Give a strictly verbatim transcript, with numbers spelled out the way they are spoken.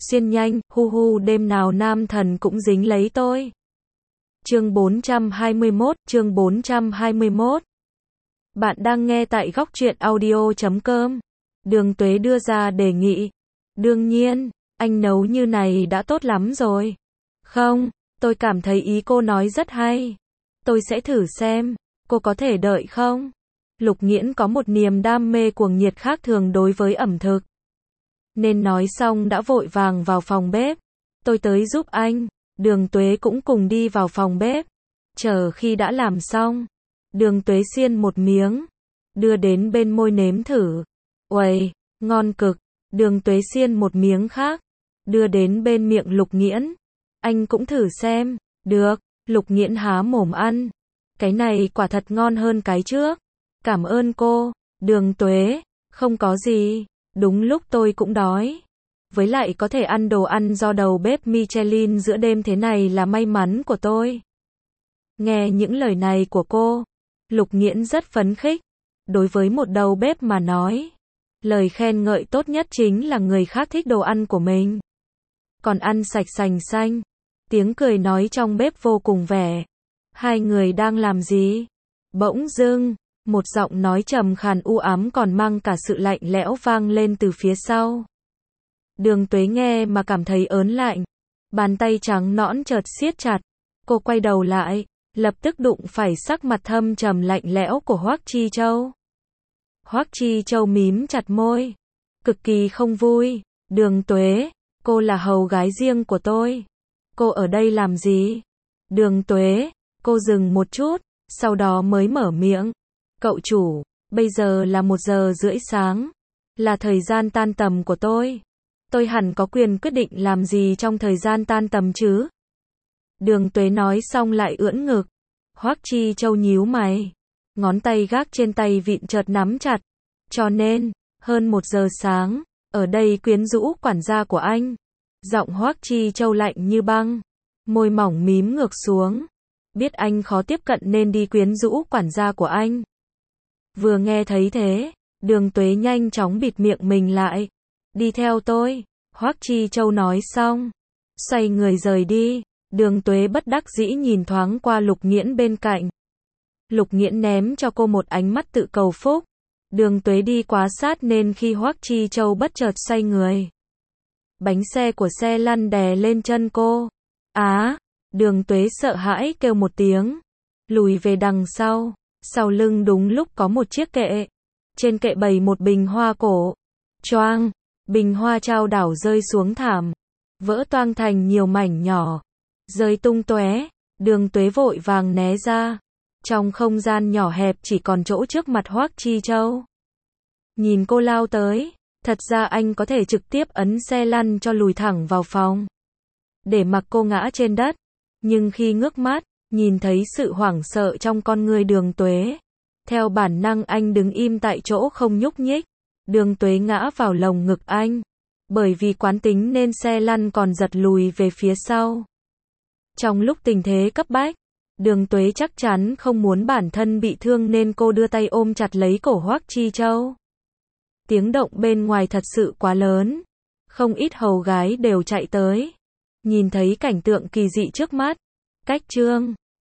Xuyên nhanh, hu hu đêm nào nam thần cũng dính lấy tôi. Chương bốn trăm hai mươi mốt, chương bốn trăm hai mươi mốt. Bạn đang nghe tại góc truyện audio chấm com. Đường Tuế đưa ra đề nghị. Đương nhiên, anh nấu như này đã tốt lắm rồi. Không, tôi cảm thấy ý cô nói rất hay. Tôi sẽ thử xem, cô có thể đợi không? Lục Nghiễn có một niềm đam mê cuồng nhiệt khác thường đối với ẩm thực. Nên nói xong đã vội vàng vào phòng bếp. Tôi tới giúp anh. Đường Tuế cũng cùng đi vào phòng bếp. Chờ khi đã làm xong, Đường Tuế xiên một miếng, đưa đến bên môi nếm thử. Uầy, ngon cực. Đường Tuế xiên một miếng khác, đưa đến bên miệng Lục Nghiễn. Anh cũng thử xem. Được. Lục Nghiễn há mồm ăn. Cái này quả thật ngon hơn cái trước. Cảm ơn cô, Đường Tuế. Không có gì. Đúng lúc tôi cũng đói. Với lại có thể ăn đồ ăn do đầu bếp Michelin giữa đêm thế này là may mắn của tôi. Nghe những lời này của cô, Lục Nghiễn rất phấn khích. Đối với một đầu bếp mà nói, lời khen ngợi tốt nhất chính là người khác thích đồ ăn của mình. Còn ăn sạch sành xanh. Tiếng cười nói trong bếp vô cùng vẻ. Hai người đang làm gì? Bỗng dưng, một giọng nói trầm khàn u ám còn mang cả sự lạnh lẽo vang lên từ phía sau. Đường Tuế nghe mà cảm thấy ớn lạnh. Bàn tay trắng nõn chợt siết chặt. Cô quay đầu lại, lập tức đụng phải sắc mặt thâm trầm lạnh lẽo của Hoắc Chi Châu. Hoắc Chi Châu mím chặt môi, cực kỳ không vui. Đường Tuế, cô là hầu gái riêng của tôi. Cô ở đây làm gì? Đường Tuế, cô dừng một chút, sau đó mới mở miệng. Cậu chủ, bây giờ là một giờ rưỡi sáng, là thời gian tan tầm của tôi. Tôi hẳn có quyền quyết định làm gì trong thời gian tan tầm chứ? Đường Tuế nói xong lại ưỡn ngực. Hoắc Chi Châu nhíu mày. Ngón tay gác trên tay vịn chợt nắm chặt. Cho nên, hơn một giờ sáng, ở đây quyến rũ quản gia của anh. Giọng Hoắc Chi Châu lạnh như băng. Môi mỏng mím ngược xuống. Biết anh khó tiếp cận nên đi quyến rũ quản gia của anh. Vừa nghe thấy thế, Đường Tuế nhanh chóng bịt miệng mình lại. Đi theo tôi, Hoắc Chi Châu nói xong, xoay người rời đi. Đường Tuế bất đắc dĩ nhìn thoáng qua Lục Nghiễn bên cạnh. Lục Nghiễn ném cho cô một ánh mắt tự cầu phúc. Đường Tuế đi quá sát nên khi Hoắc Chi Châu bất chợt xoay người, bánh xe của xe lăn đè lên chân cô. Á, Đường Tuế sợ hãi kêu một tiếng, lùi về đằng sau. Sau lưng đúng lúc có một chiếc kệ. Trên kệ bày một bình hoa cổ. Choang, bình hoa trao đảo rơi xuống thảm, vỡ toang thành nhiều mảnh nhỏ, rơi tung tóe. Đường Tuế vội vàng né ra. Trong không gian nhỏ hẹp chỉ còn chỗ trước mặt Hoắc Chi Châu. Nhìn cô lao tới, thật ra anh có thể trực tiếp ấn xe lăn cho lùi thẳng vào phòng, để mặc cô ngã trên đất. Nhưng khi ngước mắt, nhìn thấy sự hoảng sợ trong con người Đường Tuế, theo bản năng anh đứng im tại chỗ không nhúc nhích. Đường Tuế ngã vào lồng ngực anh. Bởi vì quán tính nên xe lăn còn giật lùi về phía sau. Trong lúc tình thế cấp bách, Đường Tuế chắc chắn không muốn bản thân bị thương nên cô đưa tay ôm chặt lấy cổ Hoắc Chi Châu. Tiếng động bên ngoài thật sự quá lớn. Không ít hầu gái đều chạy tới. Nhìn thấy cảnh tượng kỳ dị trước mắt. Cách chương